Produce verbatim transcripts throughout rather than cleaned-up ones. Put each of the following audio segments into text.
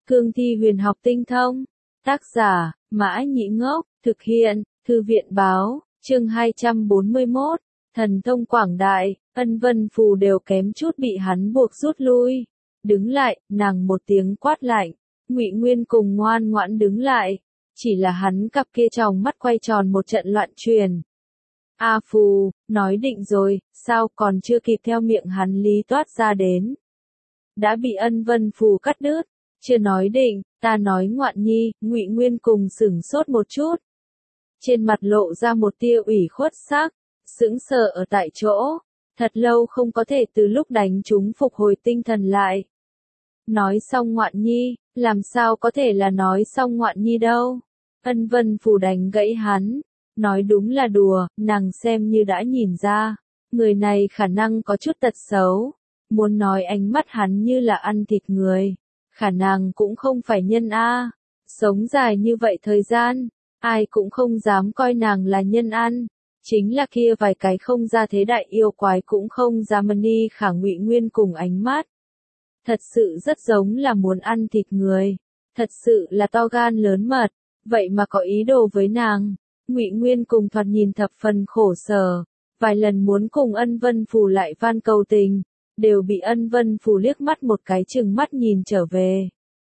Cương thi huyền học tinh thông. Tác giả, Mã Nhĩ Ngốc, thực hiện, Thư viện báo, chương hai trăm bốn mươi mốt, thần thông quảng đại, Ân Vân Phù đều kém chút bị hắn buộc rút lui. Đứng lại, nàng một tiếng quát lạnh, Ngụy Nguyên cùng ngoan ngoãn đứng lại, chỉ là hắn cặp kia tròng mắt quay tròn một trận loạn truyền. A Phù, nói định rồi, sao còn chưa kịp theo miệng hắn lý toát ra đến. Đã bị Ân Vân Phù cắt đứt, chưa nói định, ta nói ngoạn nhi, Ngụy Nguyên cùng sửng sốt một chút. Trên mặt lộ ra một tia ủy khuất sắc, sững sờ ở tại chỗ, thật lâu không có thể từ lúc đánh chúng phục hồi tinh thần lại. Nói xong ngoạn nhi, làm sao có thể là nói xong ngoạn nhi đâu. Ân Vân Phù đánh gãy hắn, nói đúng là đùa, nàng xem như đã nhìn ra, người này khả năng có chút tật xấu, muốn nói ánh mắt hắn như là ăn thịt người, khả năng cũng không phải nhân a. Sống dài như vậy thời gian, ai cũng không dám coi nàng là nhân ăn, chính là kia vài cái không ra thế đại yêu quái cũng không dám ni khả Ngụy Nguyên cùng ánh mắt. Thật sự rất giống là muốn ăn thịt người, thật sự là to gan lớn mật, vậy mà có ý đồ với nàng. Ngụy Nguyên cùng thoạt nhìn thập phần khổ sở, vài lần muốn cùng Ân Vân Phù lại van cầu tình, đều bị Ân Vân Phù liếc mắt một cái chừng mắt nhìn trở về.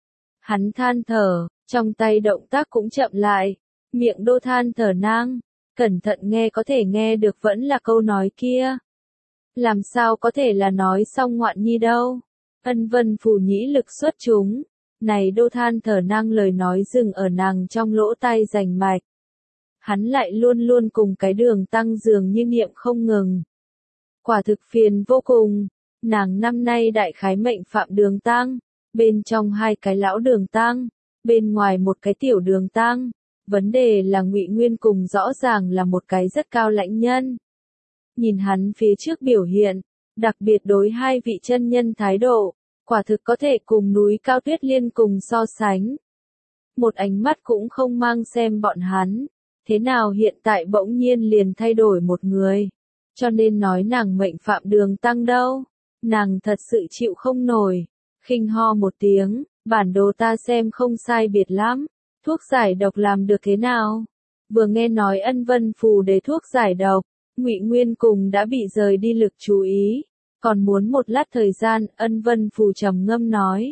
Hắn than thở, trong tay động tác cũng chậm lại, miệng đô than thở nang, cẩn thận nghe có thể nghe được vẫn là câu nói kia. Làm sao có thể là nói xong ngoạn nhi đâu. Ân Vân Phù nhĩ lực xuất chúng, này đô than thở năng lời nói dừng ở nàng trong lỗ tai rành mạch. Hắn lại luôn luôn cùng cái Đường Tăng dường như niệm không ngừng. Quả thực phiền vô cùng, nàng năm nay đại khái mệnh phạm Đường Tăng, bên trong hai cái lão Đường Tăng, bên ngoài một cái tiểu Đường Tăng. Vấn đề là Ngụy Nguyên cùng rõ ràng là một cái rất cao lãnh nhân. Nhìn hắn phía trước biểu hiện, đặc biệt đối hai vị chân nhân thái độ, quả thực có thể cùng núi cao tuyết liên cùng so sánh. Một ánh mắt cũng không mang xem bọn hắn, thế nào hiện tại bỗng nhiên liền thay đổi một người. Cho nên nói nàng mệnh phạm Đường Tăng đâu, nàng thật sự chịu không nổi, khinh ho một tiếng, bản đồ ta xem không sai biệt lắm, thuốc giải độc làm được thế nào? Vừa nghe nói Ân Vân Phù để thuốc giải độc, Ngụy Nguyên cùng đã bị rời đi lực chú ý, còn muốn một lát thời gian. Ân Vân Phù trầm ngâm nói,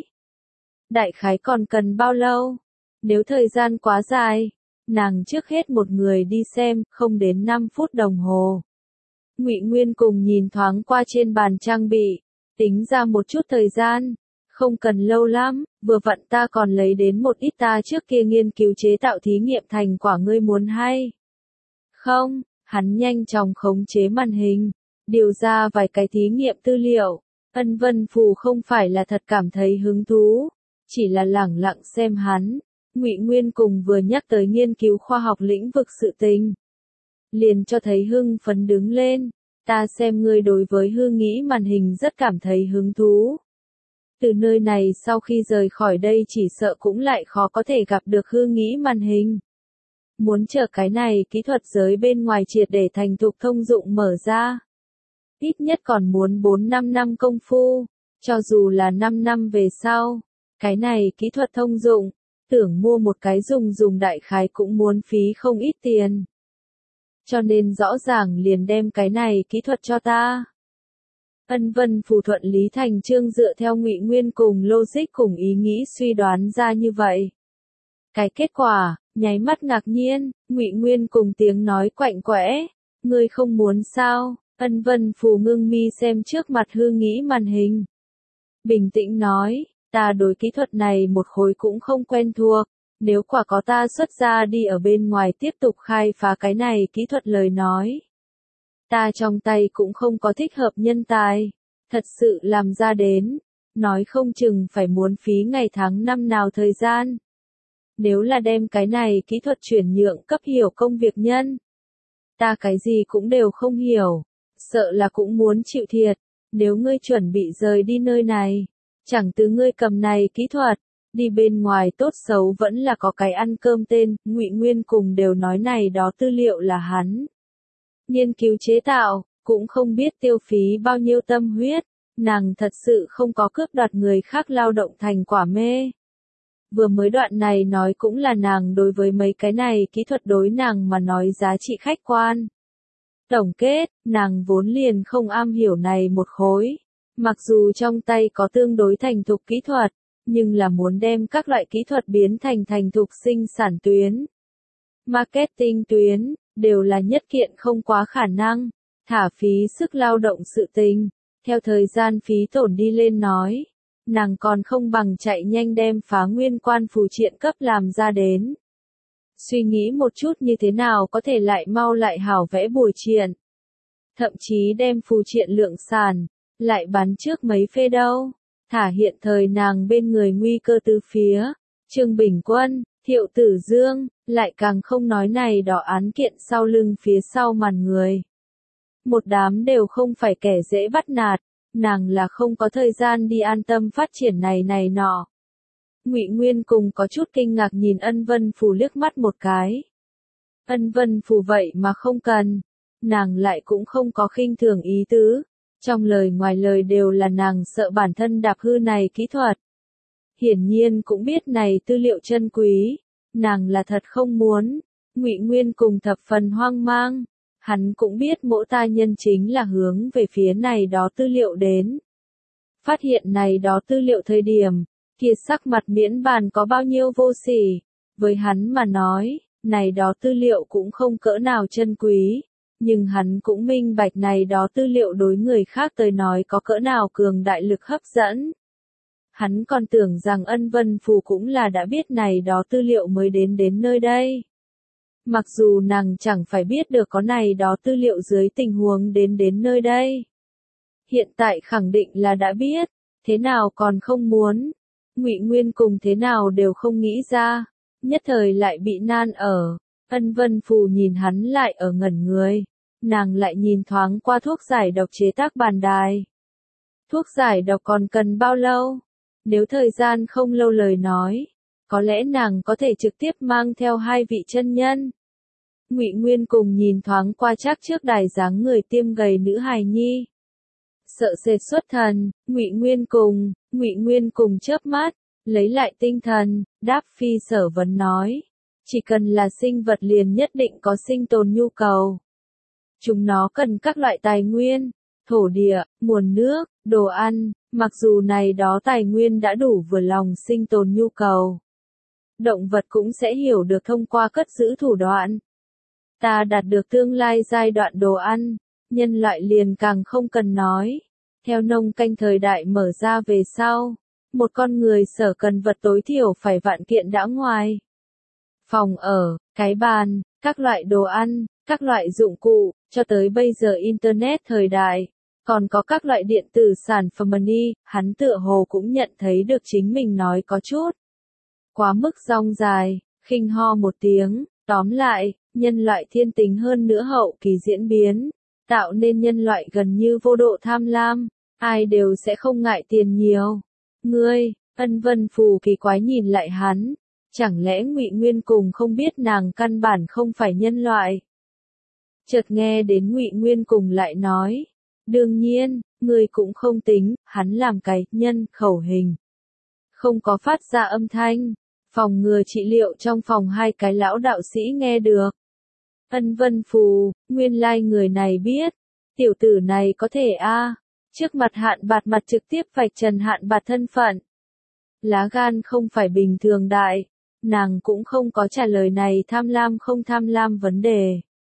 đại khái còn cần bao lâu? Nếu thời gian quá dài, nàng trước hết một người đi xem, không đến năm phút đồng hồ. Ngụy Nguyên cùng nhìn thoáng qua trên bàn trang bị, tính ra một chút thời gian, không cần lâu lắm, vừa vặn ta còn lấy đến một ít ta trước kia nghiên cứu chế tạo thí nghiệm thành quả, ngươi muốn hay không? Hắn nhanh chóng khống chế màn hình, điều ra vài cái thí nghiệm tư liệu. Ân Vân Phù không phải là thật cảm thấy hứng thú, chỉ là lẳng lặng xem hắn. Ngụy Nguyên cùng vừa nhắc tới nghiên cứu khoa học lĩnh vực sự tình, liền cho thấy hưng phấn đứng lên. Ta xem ngươi đối với hư nghĩ màn hình rất cảm thấy hứng thú. Từ nơi này sau khi rời khỏi đây chỉ sợ cũng lại khó có thể gặp được hư nghĩ màn hình. Muốn chờ cái này kỹ thuật giới bên ngoài triệt để thành thục thông dụng mở ra, ít nhất còn muốn bốn năm năm công phu, cho dù là năm năm về sau, cái này kỹ thuật thông dụng, tưởng mua một cái dùng dùng đại khái cũng muốn phí không ít tiền. Cho nên rõ ràng liền đem cái này kỹ thuật cho ta. Ân Vân Phù thuận lý thành chương dựa theo Ngụy Nguyên cùng logic cùng ý nghĩ suy đoán ra như vậy. Cái kết quả, nháy mắt ngạc nhiên, Ngụy Nguyên cùng tiếng nói quạnh quẽ, ngươi không muốn sao? Ân Vân Phù ngưng mi xem trước mặt hư nghĩ màn hình, bình tĩnh nói, ta đối kỹ thuật này một khối cũng không quen thuộc, nếu quả có ta xuất ra đi ở bên ngoài tiếp tục khai phá cái này kỹ thuật lời nói, ta trong tay cũng không có thích hợp nhân tài, thật sự làm ra đến, nói không chừng phải muốn phí ngày tháng năm nào thời gian. Nếu là đem cái này kỹ thuật chuyển nhượng cấp hiểu công việc nhân, ta cái gì cũng đều không hiểu, sợ là cũng muốn chịu thiệt. Nếu ngươi chuẩn bị rời đi nơi này, chẳng từ ngươi cầm này kỹ thuật, đi bên ngoài tốt xấu vẫn là có cái ăn cơm tên. Ngụy Nguyên cùng đều nói này đó tư liệu là hắn nghiên cứu chế tạo, cũng không biết tiêu phí bao nhiêu tâm huyết, nàng thật sự không có cướp đoạt người khác lao động thành quả mê. Vừa mới đoạn này nói cũng là nàng đối với mấy cái này kỹ thuật đối nàng mà nói giá trị khách quan. Tổng kết, nàng vốn liền không am hiểu này một khối. Mặc dù trong tay có tương đối thành thục kỹ thuật, nhưng là muốn đem các loại kỹ thuật biến thành thành thục sinh sản tuyến, marketing tuyến, đều là nhất kiện không quá khả năng, thả phí sức lao động sự tình. Theo thời gian phí tổn đi lên nói, nàng còn không bằng chạy nhanh đem phá nguyên quan phù triện cấp làm ra đến. Suy nghĩ một chút như thế nào có thể lại mau lại hảo vẽ bùi triện. Thậm chí đem phù triện lượng sản, lại bán trước mấy phê đâu. Thả hiện thời nàng bên người nguy cơ từ phía, Trương Bình Quân, Thiệu Tử Dương, lại càng không nói này đỏ án kiện sau lưng phía sau màn người. Một đám đều không phải kẻ dễ bắt nạt, nàng là không có thời gian đi an tâm phát triển này này nọ. Ngụy Nguyên cùng có chút kinh ngạc nhìn Ân Vân Phù liếc mắt một cái. Ân Vân Phù vậy mà không cần, nàng lại cũng không có khinh thường ý tứ, trong lời ngoài lời đều là nàng sợ bản thân đạp hư này kỹ thuật. Hiển nhiên cũng biết này tư liệu chân quý, nàng là thật không muốn. Ngụy Nguyên cùng thập phần hoang mang, hắn cũng biết mỗi ta nhân chính là hướng về phía này đó tư liệu đến. Phát hiện này đó tư liệu thời điểm, kia sắc mặt miễn bàn có bao nhiêu vô sỉ, với hắn mà nói, này đó tư liệu cũng không cỡ nào chân quý, nhưng hắn cũng minh bạch này đó tư liệu đối người khác tới nói có cỡ nào cường đại lực hấp dẫn. Hắn còn tưởng rằng Ân Vân Phù cũng là đã biết này đó tư liệu mới đến đến nơi đây. Mặc dù nàng chẳng phải biết được có này đó tư liệu dưới tình huống đến đến nơi đây. Hiện tại khẳng định là đã biết, thế nào còn không muốn. Ngụy Nguyên cùng thế nào đều không nghĩ ra, nhất thời lại bị nan ở. Ân Vân Phù nhìn hắn lại ở ngẩn người, nàng lại nhìn thoáng qua thuốc giải độc chế tác bàn đài. Thuốc giải độc còn cần bao lâu? Nếu thời gian không lâu lời nói, có lẽ nàng có thể trực tiếp mang theo hai vị chân nhân. Ngụy Nguyên cùng nhìn thoáng qua chắc trước đài dáng người tiêm gầy nữ hài nhi. Sợ sệt xuất thần, Ngụy Nguyên cùng, Ngụy Nguyên cùng chớp mắt, lấy lại tinh thần, đáp phi sở vấn nói. Chỉ cần là sinh vật liền nhất định có sinh tồn nhu cầu. Chúng nó cần các loại tài nguyên, thổ địa, nguồn nước, đồ ăn, mặc dù này đó tài nguyên đã đủ vừa lòng sinh tồn nhu cầu. Động vật cũng sẽ hiểu được thông qua cất giữ thủ đoạn. Ta đạt được tương lai giai đoạn đồ ăn, nhân loại liền càng không cần nói. Theo nông canh thời đại mở ra về sau, một con người sở cần vật tối thiểu phải vạn kiện đã ngoài. Phòng ở, cái bàn, các loại đồ ăn, các loại dụng cụ, cho tới bây giờ Internet thời đại, còn có các loại điện tử sản phẩm money, hắn tựa hồ cũng nhận thấy được chính mình nói có chút quá mức rong dài, khinh ho một tiếng, tóm lại, nhân loại thiên tính hơn nữa hậu kỳ diễn biến, tạo nên nhân loại gần như vô độ tham lam, ai đều sẽ không ngại tiền nhiều. Ngươi, Ân Vân Phù kỳ quái nhìn lại hắn, chẳng lẽ Ngụy Nguyên cùng không biết nàng căn bản không phải nhân loại. Chợt nghe đến Ngụy Nguyên cùng lại nói, đương nhiên, ngươi cũng không tính, hắn làm cái nhân khẩu hình. Không có phát ra âm thanh, phòng ngừa trị liệu trong phòng hai cái lão đạo sĩ nghe được. Ân Vân Phù, nguyên lai like người này biết, tiểu tử này có thể a, trước mặt Hạn Bạt mặt trực tiếp vạch trần Hạn Bạt thân phận. Lá gan không phải bình thường đại, nàng cũng không có trả lời này tham lam không tham lam vấn đề.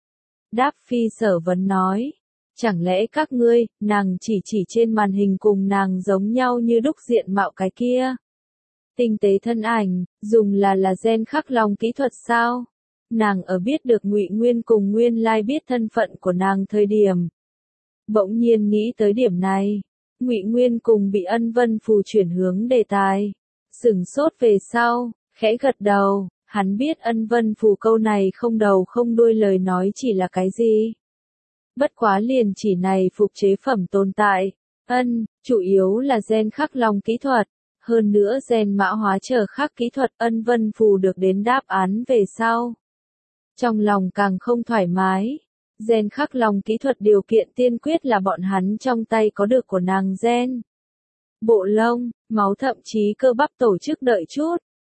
Đáp phi sở vấn nói, chẳng lẽ các ngươi, nàng chỉ chỉ trên màn hình cùng nàng giống nhau như đúc diện mạo cái kia. Tinh tế thân ảnh, dùng là là gen khắc lòng kỹ thuật sao? Nàng ở biết được Ngụy Nguyên cùng nguyên lai biết thân phận của nàng thời điểm. Bỗng nhiên nghĩ tới điểm này, Ngụy Nguyên cùng bị Ân Vân Phù chuyển hướng đề tài. Sửng sốt về sau, khẽ gật đầu, hắn biết Ân Vân Phù câu này không đầu không đuôi lời nói chỉ là cái gì. Bất quá liền chỉ này phục chế phẩm tồn tại, ân, chủ yếu là gen khắc lòng kỹ thuật, hơn nữa gen mã hóa trở khắc kỹ thuật Ân Vân Phù được đến đáp án về sau. Trong lòng càng không thoải mái, gen khắc lòng kỹ thuật điều kiện tiên quyết là bọn hắn trong tay có được của nàng gen. Bộ lông, máu thậm chí cơ bắp tổ chức đợi chút,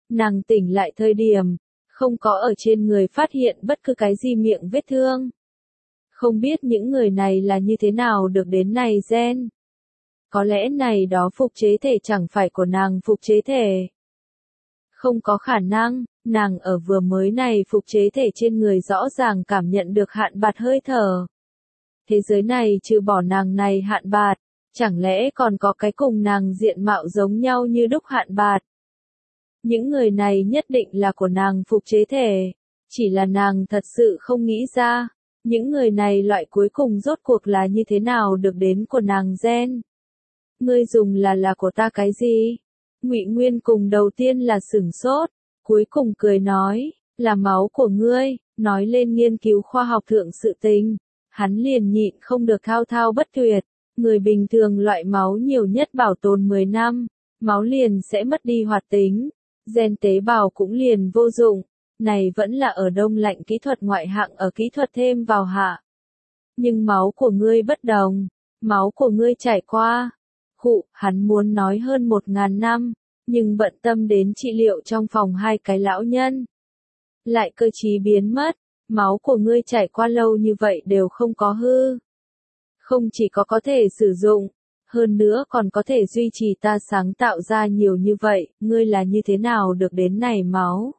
Nàng tỉnh lại thời điểm, không có ở trên người phát hiện bất cứ cái gì miệng vết thương. Không biết những người này là như thế nào được đến này gen. Có lẽ này đó phục chế thể chẳng phải của nàng phục chế thể. Không có khả năng, nàng ở vừa mới này phục chế thể trên người rõ ràng cảm nhận được hạn bạt hơi thở. Thế giới này trừ bỏ nàng này hạn bạt, chẳng lẽ còn có cái cùng nàng diện mạo giống nhau như đúc hạn bạt. Những người này nhất định là của nàng phục chế thể, chỉ là nàng thật sự không nghĩ ra, những người này loại cuối cùng rốt cuộc là như thế nào được đến của nàng gen. Ngươi dùng là là của ta cái gì? Ngụy Nguyên cùng đầu tiên là sửng sốt, cuối cùng cười nói, là máu của ngươi, nói lên nghiên cứu khoa học thượng sự tình, hắn liền nhịn không được thao thao bất tuyệt, người bình thường loại máu nhiều nhất bảo tồn mười năm, máu liền sẽ mất đi hoạt tính, gen tế bào cũng liền vô dụng, này vẫn là ở đông lạnh kỹ thuật ngoại hạng ở kỹ thuật thêm vào hạ. Nhưng máu của ngươi bất đồng, máu của ngươi trải qua. Khụ, hắn muốn nói hơn một ngàn năm, nhưng bận tâm đến trị liệu trong phòng hai cái lão nhân. Lại cơ trí biến mất, máu của ngươi trải qua lâu như vậy đều không có hư. Không chỉ có có thể sử dụng, hơn nữa còn có thể duy trì ta sáng tạo ra nhiều như vậy, ngươi là như thế nào được đến này máu.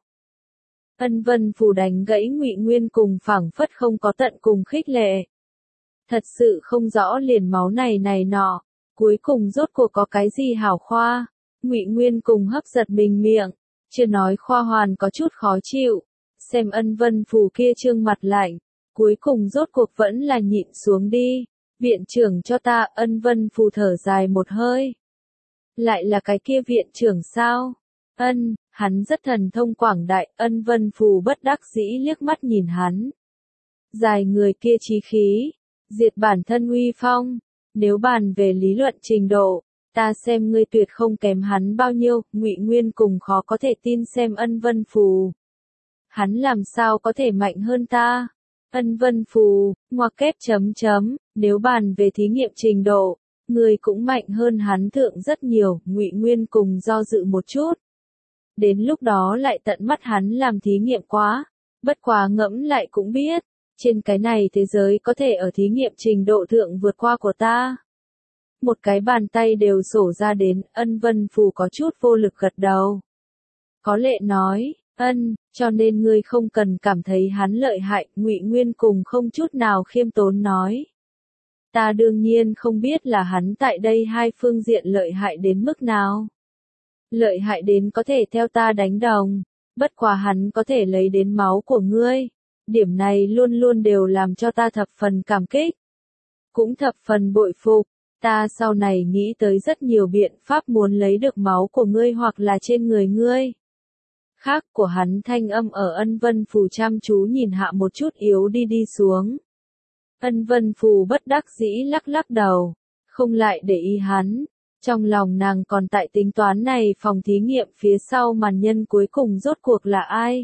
Ân Vân Phù đánh gãy Ngụy Nguyên cùng phảng phất không có tận cùng khích lệ. Thật sự không rõ liền máu này này nọ. Cuối cùng rốt cuộc có cái gì hảo khoa, Ngụy Nguyên cùng hấp giật mình miệng, chưa nói khoa hoàn có chút khó chịu, xem Ân Vân Phù kia trương mặt lạnh, cuối cùng rốt cuộc vẫn là nhịn xuống đi, viện trưởng cho ta. Ân Vân Phù thở dài một hơi, lại là cái kia viện trưởng sao? Ân, hắn rất thần thông quảng đại. Ân Vân Phù bất đắc dĩ liếc mắt nhìn hắn, dài người kia chí khí, diệt bản thân uy phong. Nếu bàn về lý luận trình độ, ta xem ngươi tuyệt không kém hắn bao nhiêu. Ngụy Nguyên cùng khó có thể tin xem Ân Vân Phù. Hắn làm sao có thể mạnh hơn ta? Ân Vân Phù, ngoặc kép chấm chấm, nếu bàn về thí nghiệm trình độ, ngươi cũng mạnh hơn hắn thượng rất nhiều. Ngụy Nguyên cùng do dự một chút. Đến lúc đó lại tận mắt hắn làm thí nghiệm quá, bất quá ngẫm lại cũng biết. Trên cái này thế giới có thể ở thí nghiệm trình độ thượng vượt qua của ta. Một cái bàn tay đều sổ ra đến. Ân Vân Phù có chút vô lực gật đầu. Có lệ nói, ân, cho nên ngươi không cần cảm thấy hắn lợi hại. Ngụy Nguyên cùng không chút nào khiêm tốn nói. Ta đương nhiên không biết là hắn tại đây hai phương diện lợi hại đến mức nào. Lợi hại đến có thể theo ta đánh đồng, bất quá hắn có thể lấy đến máu của ngươi. Điểm này luôn luôn đều làm cho ta thập phần cảm kích. Cũng thập phần bội phục, ta sau này nghĩ tới rất nhiều biện pháp muốn lấy được máu của ngươi hoặc là trên người ngươi. Khác của hắn thanh âm ở Ân Vân Phù chăm chú nhìn hạ một chút yếu đi đi xuống. Ân Vân Phù bất đắc dĩ lắc lắc đầu, không lại để ý hắn. Trong lòng nàng còn tại tính toán này phòng thí nghiệm phía sau màn nhân cuối cùng rốt cuộc là ai.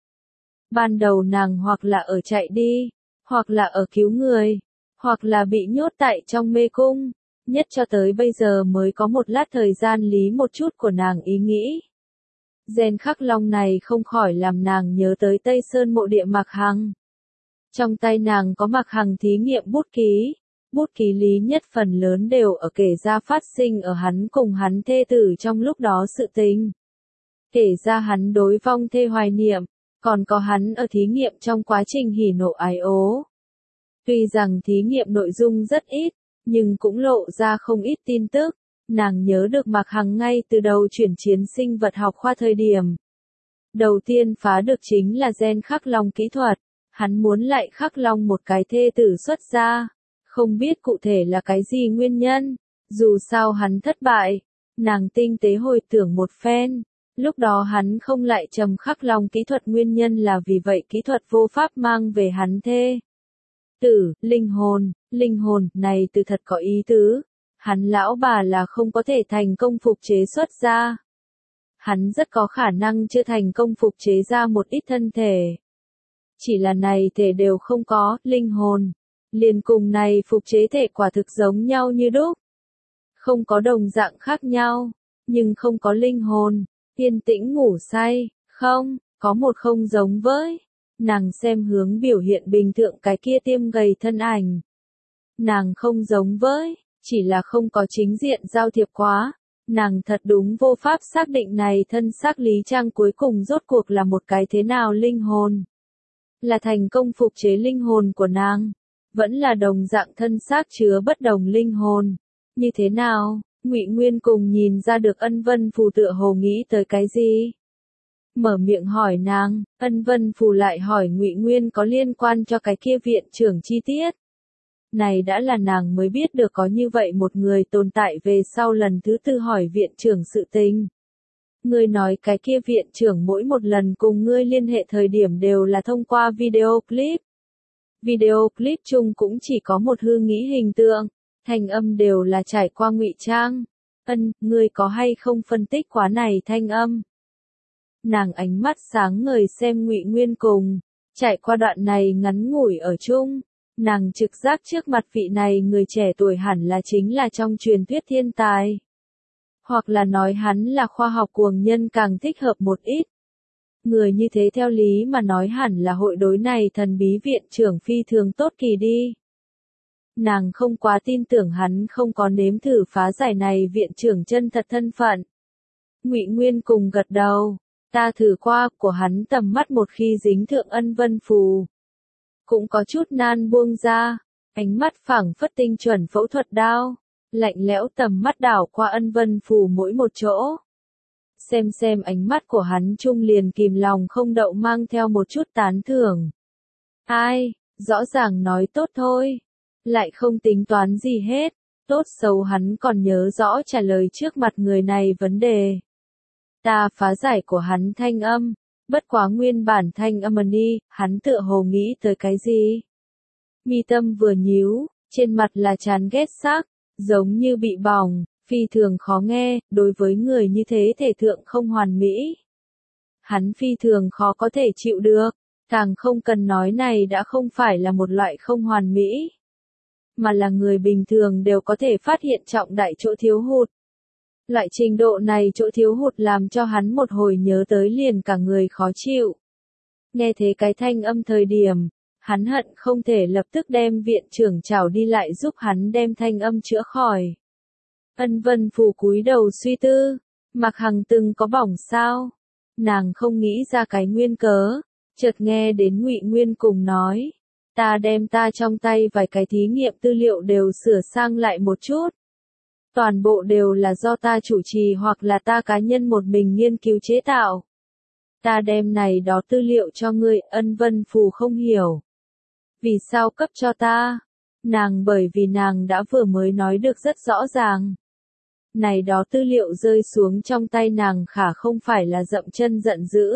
Ban đầu nàng hoặc là ở chạy đi, hoặc là ở cứu người, hoặc là bị nhốt tại trong mê cung, nhất cho tới bây giờ mới có một lát thời gian lý một chút của nàng ý nghĩ. Gen khắc long này không khỏi làm nàng nhớ tới Tây Sơn mộ địa Mạc Hằng. Trong tay nàng có Mạc Hằng thí nghiệm bút ký, bút ký lý nhất phần lớn đều ở kể ra phát sinh ở hắn cùng hắn thê tử trong lúc đó sự tình. Kể ra hắn đối vong thê hoài niệm. Còn có hắn ở thí nghiệm trong quá trình hỉ nộ ái ố. Tuy rằng thí nghiệm nội dung rất ít, nhưng cũng lộ ra không ít tin tức. Nàng nhớ được Mạc Hằng ngay từ đầu chuyển chiến sinh vật học khoa thời điểm. Đầu tiên phá được chính là gen khắc long kỹ thuật. Hắn muốn lại khắc long một cái thê tử xuất ra. Không biết cụ thể là cái gì nguyên nhân. Dù sao hắn thất bại. Nàng tinh tế hồi tưởng một phen. Lúc đó hắn không lại trầm khắc long kỹ thuật nguyên nhân là vì vậy kỹ thuật vô pháp mang về hắn thê. Tử, linh hồn, linh hồn, này từ thật có ý tứ. Hắn lão bà là không có thể thành công phục chế xuất ra. Hắn rất có khả năng chưa thành công phục chế ra một ít thân thể. Chỉ là này thể đều không có, linh hồn. Liền cùng này phục chế thể quả thực giống nhau như đúc. Không có đồng dạng khác nhau, nhưng không có linh hồn. Yên tĩnh ngủ say, không, có một không giống với. Nàng xem hướng biểu hiện bình thường cái kia tiêm gầy thân ảnh. Nàng không giống với, chỉ là không có chính diện giao thiệp quá. Nàng thật đúng vô pháp xác định này thân xác Lý Trang cuối cùng rốt cuộc là một cái thế nào linh hồn. Là thành công phục chế linh hồn của nàng, vẫn là đồng dạng thân xác chứa bất đồng linh hồn. Như thế nào? Ngụy Nguyên cùng nhìn ra được Ân Vân Phù tựa hồ nghĩ tới cái gì? Mở miệng hỏi nàng, Ân Vân Phù lại hỏi Ngụy Nguyên có liên quan cho cái kia viện trưởng chi tiết. Này đã là nàng mới biết được có như vậy một người tồn tại về sau lần thứ tư hỏi viện trưởng sự tình. Ngươi nói cái kia viện trưởng mỗi một lần cùng ngươi liên hệ thời điểm đều là thông qua video clip. Video clip chung cũng chỉ có một hư nghĩ hình tượng, thanh âm đều là trải qua ngụy trang. Ân, ngươi có hay không phân tích quá này thanh âm? Nàng ánh mắt sáng ngời xem Ngụy Nguyên cùng, trải qua đoạn này ngắn ngủi ở chung, nàng trực giác trước mặt vị này người trẻ tuổi hẳn là chính là trong truyền thuyết thiên tài. Hoặc là nói hắn là khoa học cuồng nhân càng thích hợp một ít. Người như thế theo lý mà nói hẳn là hội đối này thần bí viện trưởng phi thường tốt kỳ đi. Nàng không quá tin tưởng hắn không có nếm thử phá giải này viện trưởng chân thật thân phận. Ngụy Nguyên cùng gật đầu, ta thử qua của hắn tầm mắt một khi dính thượng Ân Vân Phù. Cũng có chút nan buông ra, ánh mắt phảng phất tinh chuẩn phẫu thuật đao, lạnh lẽo tầm mắt đảo qua Ân Vân Phù mỗi một chỗ. Xem xem ánh mắt của hắn trung liền kìm lòng không đậu mang theo một chút tán thưởng. Ai, rõ ràng nói tốt thôi, lại không tính toán gì hết, tốt xấu hắn còn nhớ rõ trả lời trước mặt người này vấn đề. Ta phá giải của hắn thanh âm, bất quá nguyên bản thanh âm đi, hắn tựa hồ nghĩ tới cái gì? Mi tâm vừa nhíu, trên mặt là chán ghét sắc, giống như bị bỏng, phi thường khó nghe, đối với người như thế thể thượng không hoàn mỹ. Hắn phi thường khó có thể chịu được, càng không cần nói này đã không phải là một loại không hoàn mỹ, mà là người bình thường đều có thể phát hiện trọng đại chỗ thiếu hụt. Loại trình độ này chỗ thiếu hụt làm cho hắn một hồi nhớ tới liền cả người khó chịu. Nghe thế cái thanh âm thời điểm, hắn hận không thể lập tức đem viện trưởng chào đi lại giúp hắn đem thanh âm chữa khỏi. Ân Vân Phù cúi đầu suy tư, Mạc Hằng từng có bỏng sao? Nàng không nghĩ ra cái nguyên cớ, chợt nghe đến Ngụy Nguyên cùng nói, ta đem ta trong tay vài cái thí nghiệm tư liệu đều sửa sang lại một chút. Toàn bộ đều là do ta chủ trì hoặc là ta cá nhân một mình nghiên cứu chế tạo. Ta đem này đó tư liệu cho ngươi, Ân Vân Phù không hiểu. Vì sao cấp cho ta? Nàng bởi vì nàng đã vừa mới nói được rất rõ ràng. Này đó tư liệu rơi xuống trong tay nàng khả không phải là dậm chân giận dữ.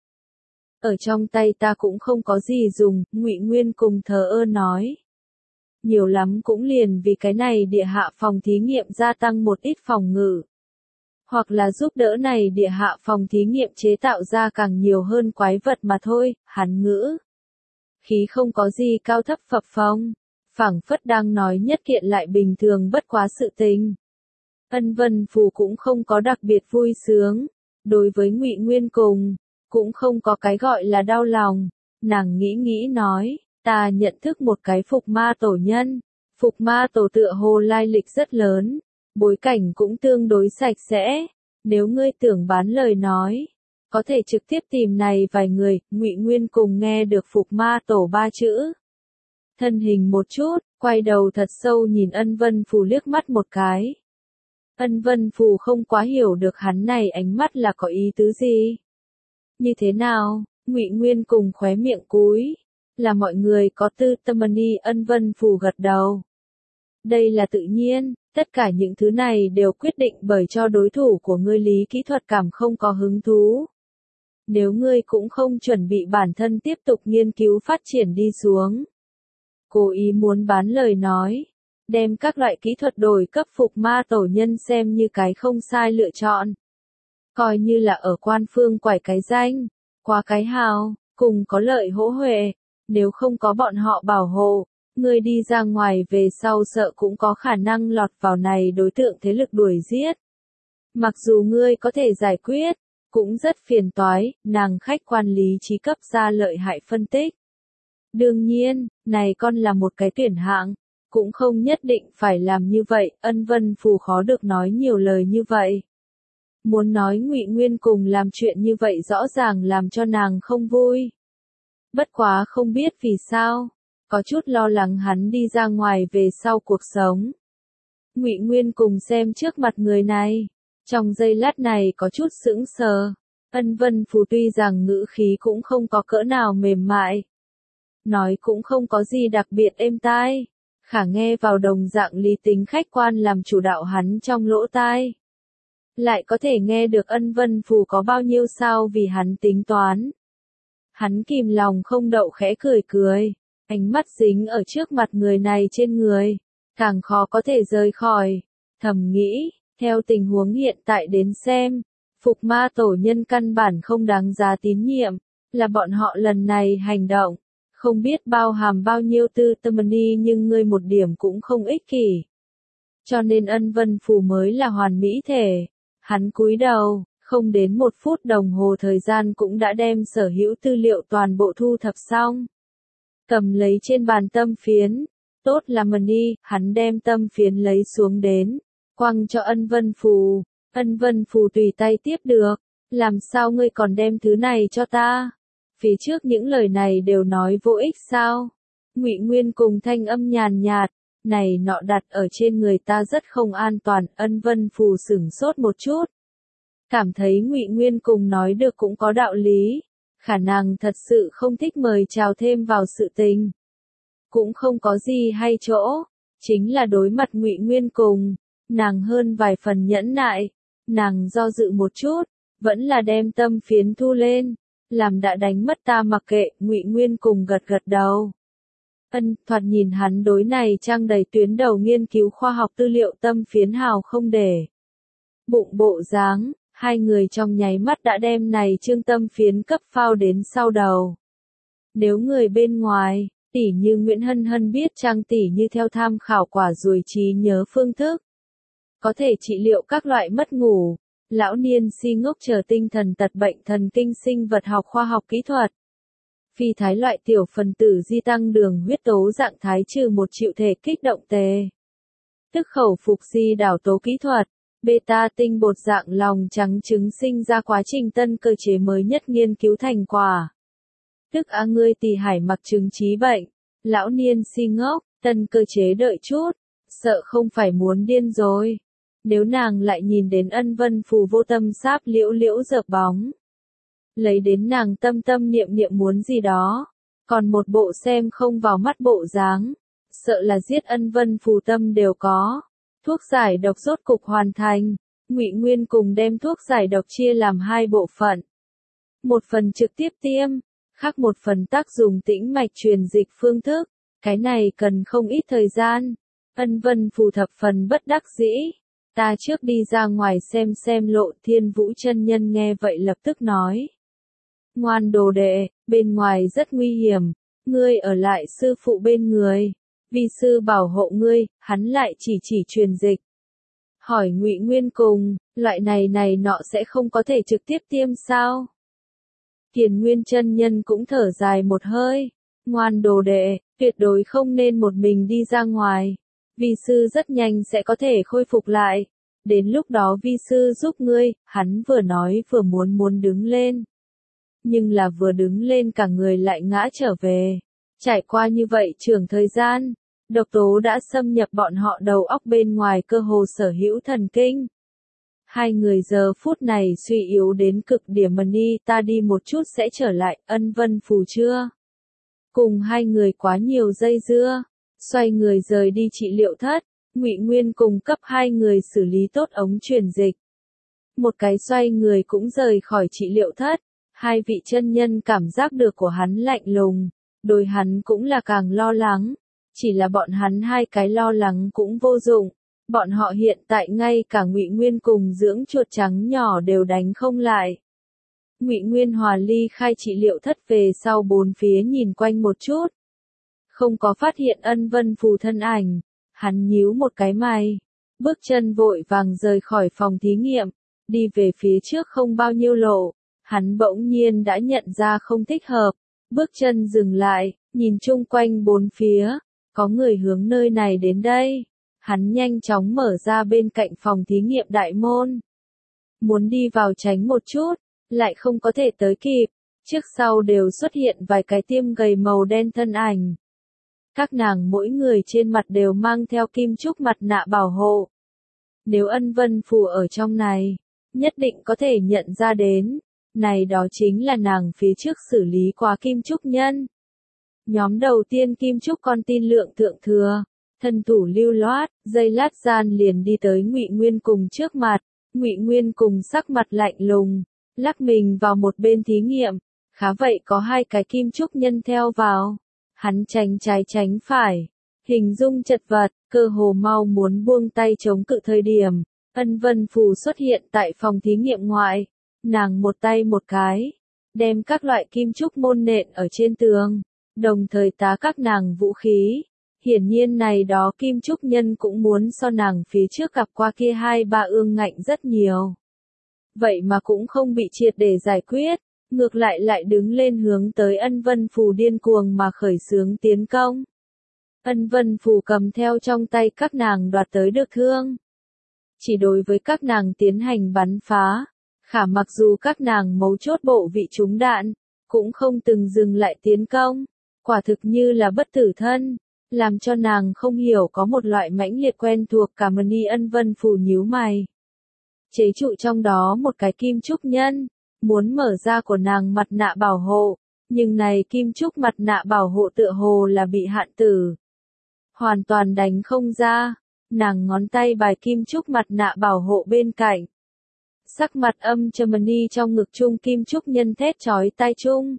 Ở trong tay ta cũng không có gì dùng, Ngụy Nguyên cùng thờ ơ nói. Nhiều lắm cũng liền vì cái này địa hạ phòng thí nghiệm gia tăng một ít phòng ngự. Hoặc là giúp đỡ này địa hạ phòng thí nghiệm chế tạo ra càng nhiều hơn quái vật mà thôi, hắn ngữ. Khí không có gì cao thấp phập phồng, phảng phất đang nói nhất kiện lại bình thường bất quá sự tình. Ân Vân Phù cũng không có đặc biệt vui sướng, đối với Ngụy Nguyên cùng, cũng không có cái gọi là đau lòng, nàng nghĩ nghĩ nói. Ta nhận thức một cái phục ma tổ nhân, phục ma tổ tựa hồ lai lịch rất lớn, bối cảnh cũng tương đối sạch sẽ, nếu ngươi tưởng bán lời nói, có thể trực tiếp tìm này vài người, Ngụy Nguyên cùng nghe được phục ma tổ ba chữ. Thân hình một chút, quay đầu thật sâu nhìn Ân Vân Phù liếc mắt một cái. Ân Vân Phù không quá hiểu được hắn này ánh mắt là có ý tứ gì. Như thế nào, Ngụy Nguyên cùng khóe miệng cúi. Là mọi người có tư tâm đi, Ân Vân Phù gật đầu. Đây là tự nhiên, tất cả những thứ này đều quyết định bởi cho đối thủ của ngươi lý kỹ thuật cảm không có hứng thú. Nếu ngươi cũng không chuẩn bị bản thân tiếp tục nghiên cứu phát triển đi xuống. Cố ý muốn bán lời nói, đem các loại kỹ thuật đổi cấp phục ma tổ nhân xem như cái không sai lựa chọn. Coi như là ở quan phương quải cái danh, qua cái hào, cùng có lợi hỗ huệ. Nếu không có bọn họ bảo hộ, ngươi đi ra ngoài về sau sợ cũng có khả năng lọt vào này đối tượng thế lực đuổi giết. Mặc dù ngươi có thể giải quyết, cũng rất phiền toái, nàng khách quan lý trí cấp ra lợi hại phân tích. Đương nhiên, này con là một cái tuyển hạng, cũng không nhất định phải làm như vậy, Ân Vân Phù khó được nói nhiều lời như vậy. Muốn nói Ngụy Nguyên cùng làm chuyện như vậy rõ ràng làm cho nàng không vui. Bất quá không biết vì sao, có chút lo lắng hắn đi ra ngoài về sau cuộc sống. Ngụy Nguyên cùng xem trước mặt người này, trong giây lát này có chút sững sờ. Ân Vân Phù tuy rằng ngữ khí cũng không có cỡ nào mềm mại, nói cũng không có gì đặc biệt êm tai, khả nghe vào đồng dạng lý tính khách quan làm chủ đạo hắn trong lỗ tai. Lại có thể nghe được Ân Vân Phù có bao nhiêu sao vì hắn tính toán. Hắn kìm lòng không đậu khẽ cười cười, ánh mắt dính ở trước mặt người này trên người, càng khó có thể rời khỏi, thầm nghĩ, theo tình huống hiện tại đến xem, Phục Ma tổ nhân căn bản không đáng giá tín nhiệm, là bọn họ lần này hành động, không biết bao hàm bao nhiêu tư tâm ni nhưng ngươi một điểm cũng không ích kỷ. Cho nên Ân Vân Phù mới là hoàn mỹ thể, hắn cúi đầu, không đến một phút đồng hồ thời gian cũng đã đem sở hữu tư liệu toàn bộ thu thập xong. Cầm lấy trên bàn tâm phiến, tốt là Mani, hắn đem tâm phiến lấy xuống đến, quăng cho Ân Vân Phù. Ân Vân Phù tùy tay tiếp được, làm sao ngươi còn đem thứ này cho ta? Phía trước những lời này đều nói vô ích sao? Ngụy Nguyên cùng thanh âm nhàn nhạt, này nọ đặt ở trên người ta rất không an toàn. Ân Vân Phù sửng sốt một chút, cảm thấy Ngụy Nguyên cùng nói được cũng có đạo lý, khả năng thật sự không thích mời chào thêm vào sự tình, cũng không có gì hay chỗ, chính là đối mặt Ngụy Nguyên cùng, nàng hơn vài phần nhẫn nại, nàng do dự một chút, vẫn là đem tâm phiến thu lên, làm đã đánh mất ta mặc kệ. Ngụy Nguyên cùng gật gật đầu. Ân, thoạt nhìn hắn đối này trang đầy tuyến đầu nghiên cứu khoa học tư liệu tâm phiến hào không để bụng bộ dáng, hai người trong nháy mắt đã đem này trương tâm phiến cấp phao đến sau đầu. Nếu người bên ngoài, tỉ như Nguyễn Hân Hân biết trang tỉ như theo tham khảo quả ruồi trí nhớ phương thức, có thể trị liệu các loại mất ngủ, lão niên si ngốc chờ tinh thần tật bệnh thần kinh sinh vật học khoa học kỹ thuật. Phi thái loại tiểu phần tử di tăng đường huyết tố dạng thái trừ một triệu thể kích động tề. Tức khẩu phục di đảo tố kỹ thuật, beta tinh bột dạng lòng trắng trứng sinh ra quá trình tân cơ chế mới nhất nghiên cứu thành quả. Tức a ngươi tỳ hải mặc trứng trí bệnh, lão niên si ngốc, tân cơ chế đợi chút, sợ không phải muốn điên rồi. Nếu nàng lại nhìn đến Ân Vân Phù vô tâm sáp liễu liễu dợp bóng, lấy đến nàng tâm tâm niệm niệm muốn gì đó, còn một bộ xem không vào mắt bộ dáng, sợ là giết Ân Vân Phù tâm đều có. Thuốc giải độc rốt cục hoàn thành, Ngụy Nguyên cùng đem thuốc giải độc chia làm hai bộ phận. Một phần trực tiếp tiêm, khác một phần tác dùng tĩnh mạch truyền dịch phương thức, cái này cần không ít thời gian. Ân Vân Phù thập phần bất đắc dĩ. Ta trước đi ra ngoài xem xem. Lộ Thiên Vũ chân nhân nghe vậy lập tức nói. Ngoan đồ đệ, bên ngoài rất nguy hiểm, ngươi ở lại sư phụ bên người, vi sư bảo hộ ngươi. Hắn lại chỉ chỉ truyền dịch. Hỏi Ngụy Nguyên cùng, loại này này nọ sẽ không có thể trực tiếp tiêm sao? Kiền Nguyên chân nhân cũng thở dài một hơi. Ngoan đồ đệ, tuyệt đối không nên một mình đi ra ngoài. Vi sư rất nhanh sẽ có thể khôi phục lại. Đến lúc đó vi sư giúp ngươi. Hắn vừa nói vừa muốn muốn đứng lên. Nhưng là vừa đứng lên cả người lại ngã trở về. Trải qua như vậy trường thời gian, độc tố đã xâm nhập bọn họ đầu óc bên ngoài cơ hồ sở hữu thần kinh. Hai người giờ phút này suy yếu đến cực điểm. Mani, ta đi một chút sẽ trở lại. Ân Vân Phù chưa cùng hai người quá nhiều dây dưa, xoay người rời đi trị liệu thất. Ngụy Nguyên cùng cấp hai người xử lý tốt ống truyền dịch, một cái xoay người cũng rời khỏi trị liệu thất. Hai vị chân nhân cảm giác được của hắn lạnh lùng, đối hắn cũng là càng lo lắng, chỉ là bọn hắn hai cái lo lắng cũng vô dụng. Bọn họ hiện tại ngay cả Ngụy Nguyên cùng dưỡng chuột trắng nhỏ đều đánh không lại. Ngụy Nguyên hòa ly khai trị liệu thất về sau bốn phía nhìn quanh một chút, không có phát hiện Ân Vân Phù thân ảnh. Hắn nhíu một cái mày, bước chân vội vàng rời khỏi phòng thí nghiệm, đi về phía trước không bao nhiêu lộ, hắn bỗng nhiên đã nhận ra không thích hợp, bước chân dừng lại, nhìn chung quanh bốn phía, có người hướng nơi này đến đây. Hắn nhanh chóng mở ra bên cạnh phòng thí nghiệm đại môn. Muốn đi vào tránh một chút, lại không có thể tới kịp, trước sau đều xuất hiện vài cái tiêm gầy màu đen thân ảnh. Các nàng mỗi người trên mặt đều mang theo kim trúc mặt nạ bảo hộ. Nếu Ân Vân Phù ở trong này, nhất định có thể nhận ra đến, này đó chính là nàng phía trước xử lý quá kim trúc nhân. Nhóm đầu tiên kim trúc con tin lượng thượng thừa, thân thủ lưu loát, giây lát gian liền đi tới Ngụy Nguyên cùng trước mặt, Ngụy Nguyên cùng sắc mặt lạnh lùng, lắc mình vào một bên thí nghiệm, khá vậy có hai cái kim trúc nhân theo vào, hắn tránh trái tránh phải, hình dung chật vật, cơ hồ mau muốn buông tay chống cự thời điểm, Ân Vân Phù xuất hiện tại phòng thí nghiệm ngoại, nàng một tay một cái, đem các loại kim trúc môn nện ở trên tường, đồng thời tá các nàng vũ khí. Hiển nhiên này đó kim trúc nhân cũng muốn so nàng phía trước gặp qua kia hai ba ương ngạnh rất nhiều. Vậy mà cũng không bị triệt để giải quyết, ngược lại lại đứng lên hướng tới Ân Vân Phù điên cuồng mà khởi xướng tiến công. Ân Vân Phù cầm theo trong tay các nàng đoạt tới được thương. Chỉ đối với các nàng tiến hành bắn phá, khả mặc dù các nàng mấu chốt bộ vị trúng đạn, cũng không từng dừng lại tiến công, quả thực như là bất tử thân. Làm cho nàng không hiểu có một loại mãnh liệt quen thuộc cả mani. Ân Vân Phù nhíu mày. Chế trụ trong đó một cái kim trúc nhân, muốn mở ra của nàng mặt nạ bảo hộ, nhưng này kim trúc mặt nạ bảo hộ tựa hồ là bị hạn tử. Hoàn toàn đánh không ra, nàng ngón tay bài kim trúc mặt nạ bảo hộ bên cạnh. Sắc mặt âm trầm mani trong ngực chung kim trúc nhân thét chói tai chung.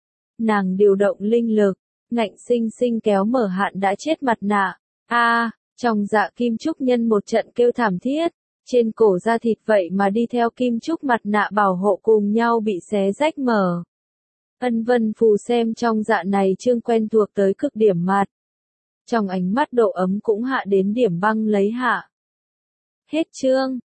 Nàng điều động linh lực. Ngạnh sinh sinh kéo mở hạn đã chết mặt nạ. A, à, trong dạ kim trúc nhân một trận kêu thảm thiết, trên cổ da thịt vậy mà đi theo kim trúc mặt nạ bảo hộ cùng nhau bị xé rách mở. Ân Vân Phù xem trong dạ này chương quen thuộc tới cực điểm mặt. Trong ánh mắt độ ấm cũng hạ đến điểm băng lấy hạ. Hết chương.